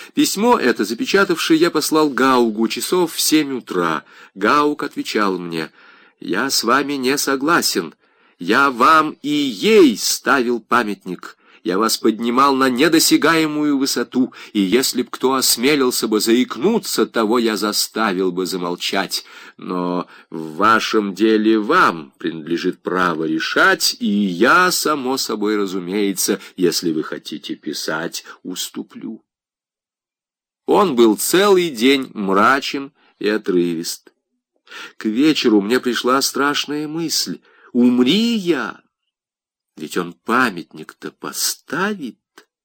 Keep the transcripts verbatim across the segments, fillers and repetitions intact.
Письмо это, запечатавший, я послал Гаугу часов в семь утра. Гаук отвечал мне: «Я с вами не согласен. Я вам и ей ставил памятник. Я вас поднимал на недосягаемую высоту, и если б кто осмелился бы заикнуться, того я заставил бы замолчать. Но в вашем деле вам принадлежит право решать, и я, само собой разумеется, если вы хотите писать, уступлю». Он был целый день мрачен и отрывист. К вечеру мне пришла страшная мысль: умри я, ведь он памятник-то поставит.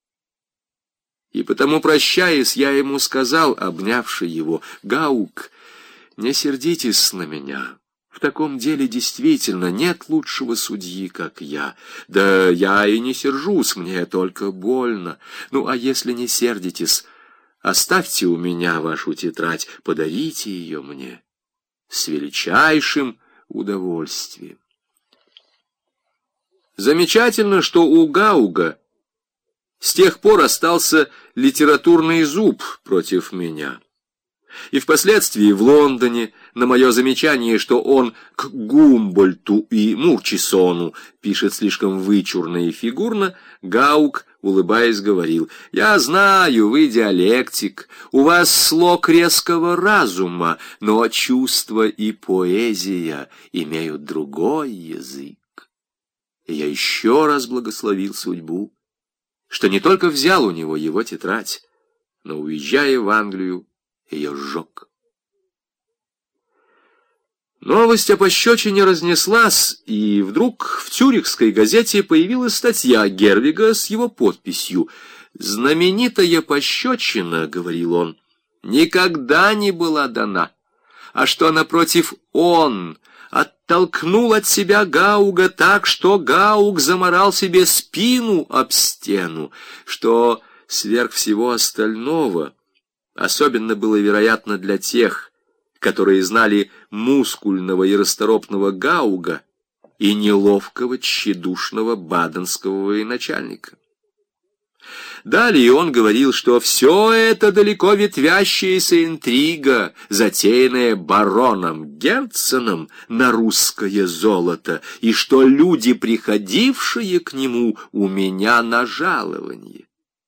И потому, прощаясь, я ему сказал, обнявший его: «Гаук, не сердитесь на меня. В таком деле действительно нет лучшего судьи, как я. Да я и не сержусь, мне только больно. Ну, а если не сердитесь, оставьте у меня вашу тетрадь, подарите ее мне с величайшим удовольствием». Замечательно, что у Гауга с тех пор остался литературный зуб против меня. И впоследствии в Лондоне на мое замечание, что он к Гумбольту и Мурчисону пишет слишком вычурно и фигурно, Гаук, улыбаясь, говорил: «Я знаю, вы диалектик, у вас слог резкого разума, но чувство и поэзия имеют другой язык». И я еще раз благословил судьбу, что не только взял у него его тетрадь, но, уезжая в Англию, ее сжег. Новость о пощечине разнеслась, и вдруг в Цюрихской газете появилась статья Гервига с его подписью. «Знаменитая пощечина, — говорил он, — никогда не была дана, а что, напротив, он оттолкнул от себя Гауга так, что Гауг замарал себе спину об стену, что сверх всего остального особенно было вероятно для тех, которые знали мускульного и расторопного Гауга и неловкого, тщедушного баденского военачальника». Далее он говорил, что все это далеко ветвящаяся интрига, затеянная бароном Герценом на русское золото, и что люди, приходившие к нему, у меня на жалованье.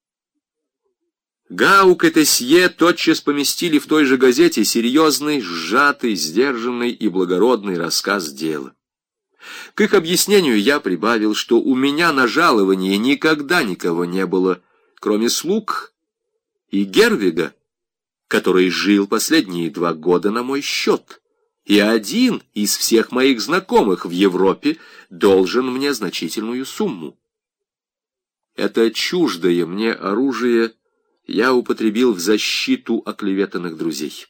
Гаук и Тесье тотчас поместили в той же газете серьезный, сжатый, сдержанный и благородный рассказ дела. К их объяснению я прибавил, что у меня на жалованье никогда никого не было, кроме слуг и Гервига, который жил последние два года на мой счет, и один из всех моих знакомых в Европе должен мне значительную сумму. Это чуждое мне оружие я употребил в защиту оклеветанных друзей.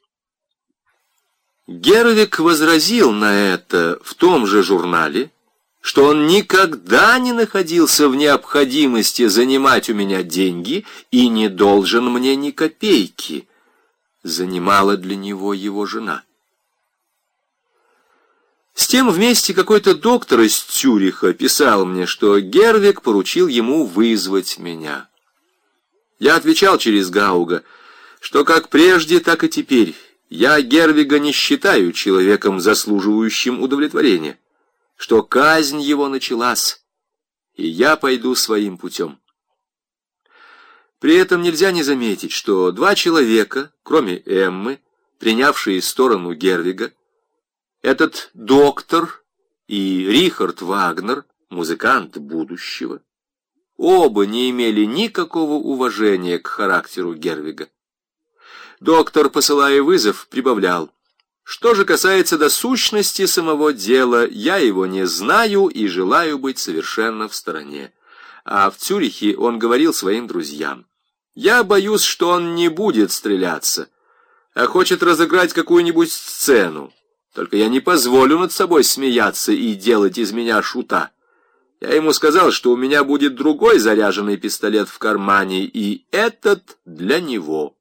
Гервиг возразил на это в том же журнале, что он никогда не находился в необходимости занимать у меня деньги и не должен мне ни копейки. Занимала для него его жена. С тем вместе какой-то доктор из Цюриха писал мне, что Гервиг поручил ему вызвать меня. Я отвечал через Гауга, что как прежде, так и теперь я Гервига не считаю человеком, заслуживающим удовлетворения, что казнь его началась, и я пойду своим путем. При этом нельзя не заметить, что два человека, кроме Эммы, принявшие сторону Гервига, этот доктор и Рихард Вагнер, музыкант будущего, оба не имели никакого уважения к характеру Гервига. Доктор, посылая вызов, прибавлял: «Что же касается до сущности самого дела, я его не знаю и желаю быть совершенно в стороне». А в Цюрихе он говорил своим друзьям: «Я боюсь, что он не будет стреляться, а хочет разыграть какую-нибудь сцену. Только я не позволю над собой смеяться и делать из меня шута. Я ему сказал, что у меня будет другой заряженный пистолет в кармане, и этот для него».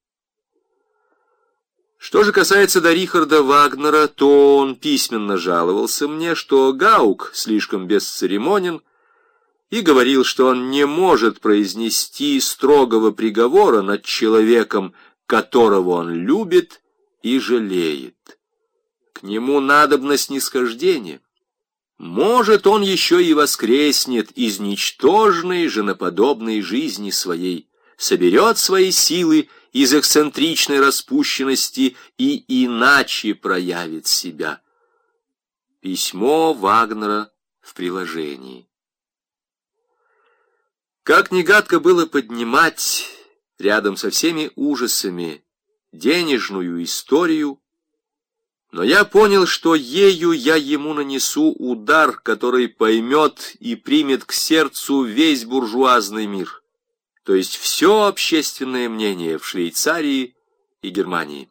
Что же касается до Рихарда Вагнера, то он письменно жаловался мне, что Гаук слишком бесцеремонен и говорил, что он не может произнести строгого приговора над человеком, которого он любит и жалеет. К нему надобно снисхождение. Может, он еще и воскреснет из ничтожной женоподобной жизни своей, соберет свои силы из эксцентричной распущенности и иначе проявит себя. Письмо Вагнера в приложении. Как ни гадко было поднимать рядом со всеми ужасами денежную историю, но я понял, что ею я ему нанесу удар, который поймет и примет к сердцу весь буржуазный мир, то есть все общественное мнение в Швейцарии и Германии.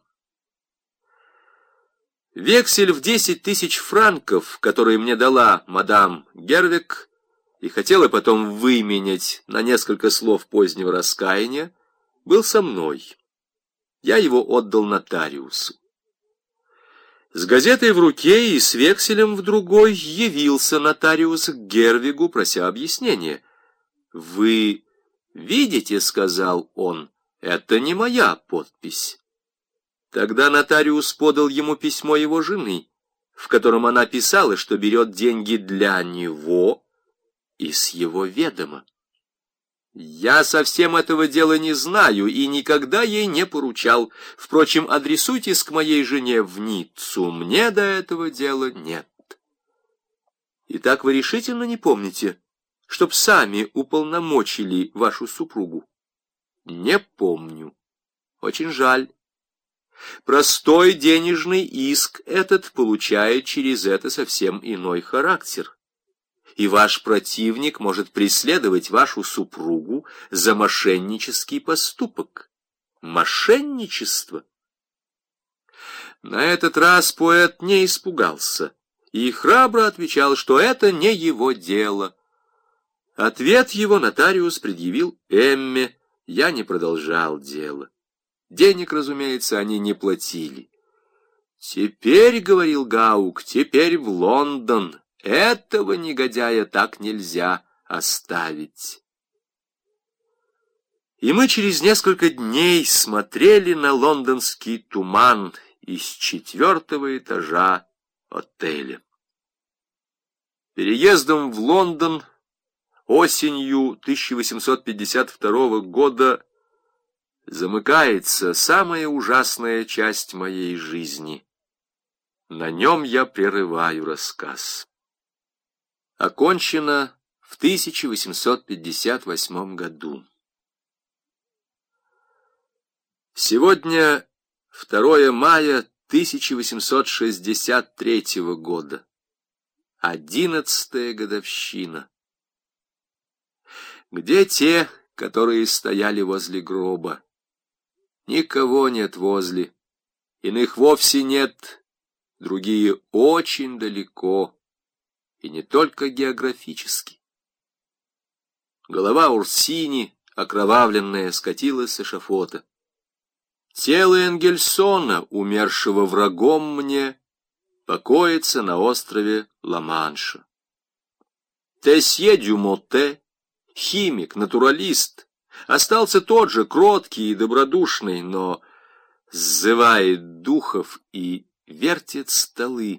Вексель в десять тысяч франков, который мне дала мадам Гервик и хотела потом выменять на несколько слов позднего раскаяния, был со мной. Я его отдал нотариусу. С газетой в руке и с векселем в другой явился нотариус к Гервигу, прося объяснения. «Вы видите, — сказал он, — это не моя подпись». Тогда нотариус подал ему письмо его жены, в котором она писала, что берет деньги для него и с его ведома. Я совсем этого дела не знаю и никогда ей не поручал. Впрочем, адресуйтесь к моей жене в Ниццу, мне до этого дела нет. Итак, вы решительно не помните, чтоб сами уполномочили вашу супругу? Не помню. Очень жаль. Простой денежный иск этот получает через это совсем иной характер. И ваш противник может преследовать вашу супругу за мошеннический поступок. Мошенничество. На этот раз поэт не испугался и храбро отвечал, что это не его дело. Ответ его нотариус предъявил Эмме, я не продолжал дело. Денег, разумеется, они не платили. «Теперь, — говорил Гаук, — теперь в Лондон. Этого негодяя так нельзя оставить». И мы через несколько дней смотрели на лондонский туман из четвертого этажа отеля. Переездом в Лондон осенью тысяча восемьсот пятьдесят второго года замыкается самая ужасная часть моей жизни. На нем я прерываю рассказ. Окончено в тысяча восемьсот пятьдесят восьмом году. Сегодня второе мая тысяча восемьсот шестьдесят третьего года. Одиннадцатая годовщина. Где те, которые стояли возле гроба? Никого нет возле. Иных вовсе нет, другие очень далеко. И не только географически. Голова Урсини, окровавленная, скатилась с эшафота. Тело Энгельсона, умершего врагом мне, покоится на острове Ла-Манша. Тесье Дюмоте, химик, натуралист, остался тот же, кроткий и добродушный, но сзывает духов и вертит столы.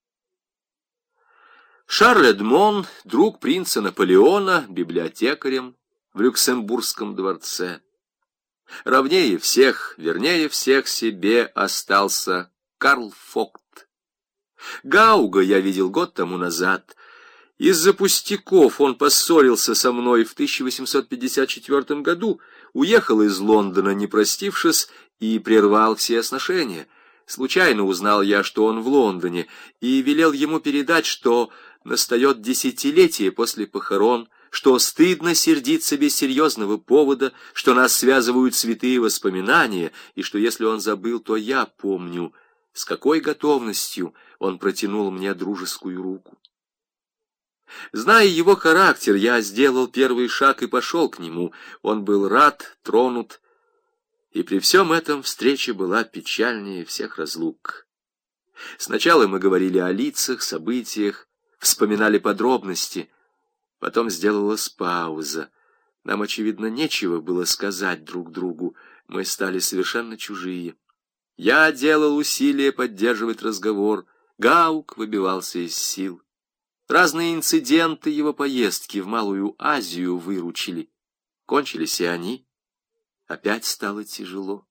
Шарль Эдмон, друг принца Наполеона, библиотекарем в Люксембургском дворце. Равнее всех, вернее всех себе остался Карл Фогт. Гауга я видел год тому назад. Из-за пустяков он поссорился со мной в тысяча восемьсот пятьдесят четвёртом году, уехал из Лондона, не простившись, и прервал все сношения. Случайно узнал я, что он в Лондоне, и велел ему передать, что настает десятилетие после похорон, что стыдно сердиться без серьезного повода, что нас связывают святые воспоминания, и что если он забыл, то я помню, с какой готовностью он протянул мне дружескую руку. Зная его характер, я сделал первый шаг и пошел к нему. Он был рад, тронут, и при всем этом встреча была печальнее всех разлук. Сначала мы говорили о лицах, событиях, вспоминали подробности. Потом сделалась пауза. Нам, очевидно, нечего было сказать друг другу. Мы стали совершенно чужие. Я делал усилия поддерживать разговор. Гаук выбивался из сил. Разные инциденты его поездки в Малую Азию выручили. Кончились и они. Опять стало тяжело.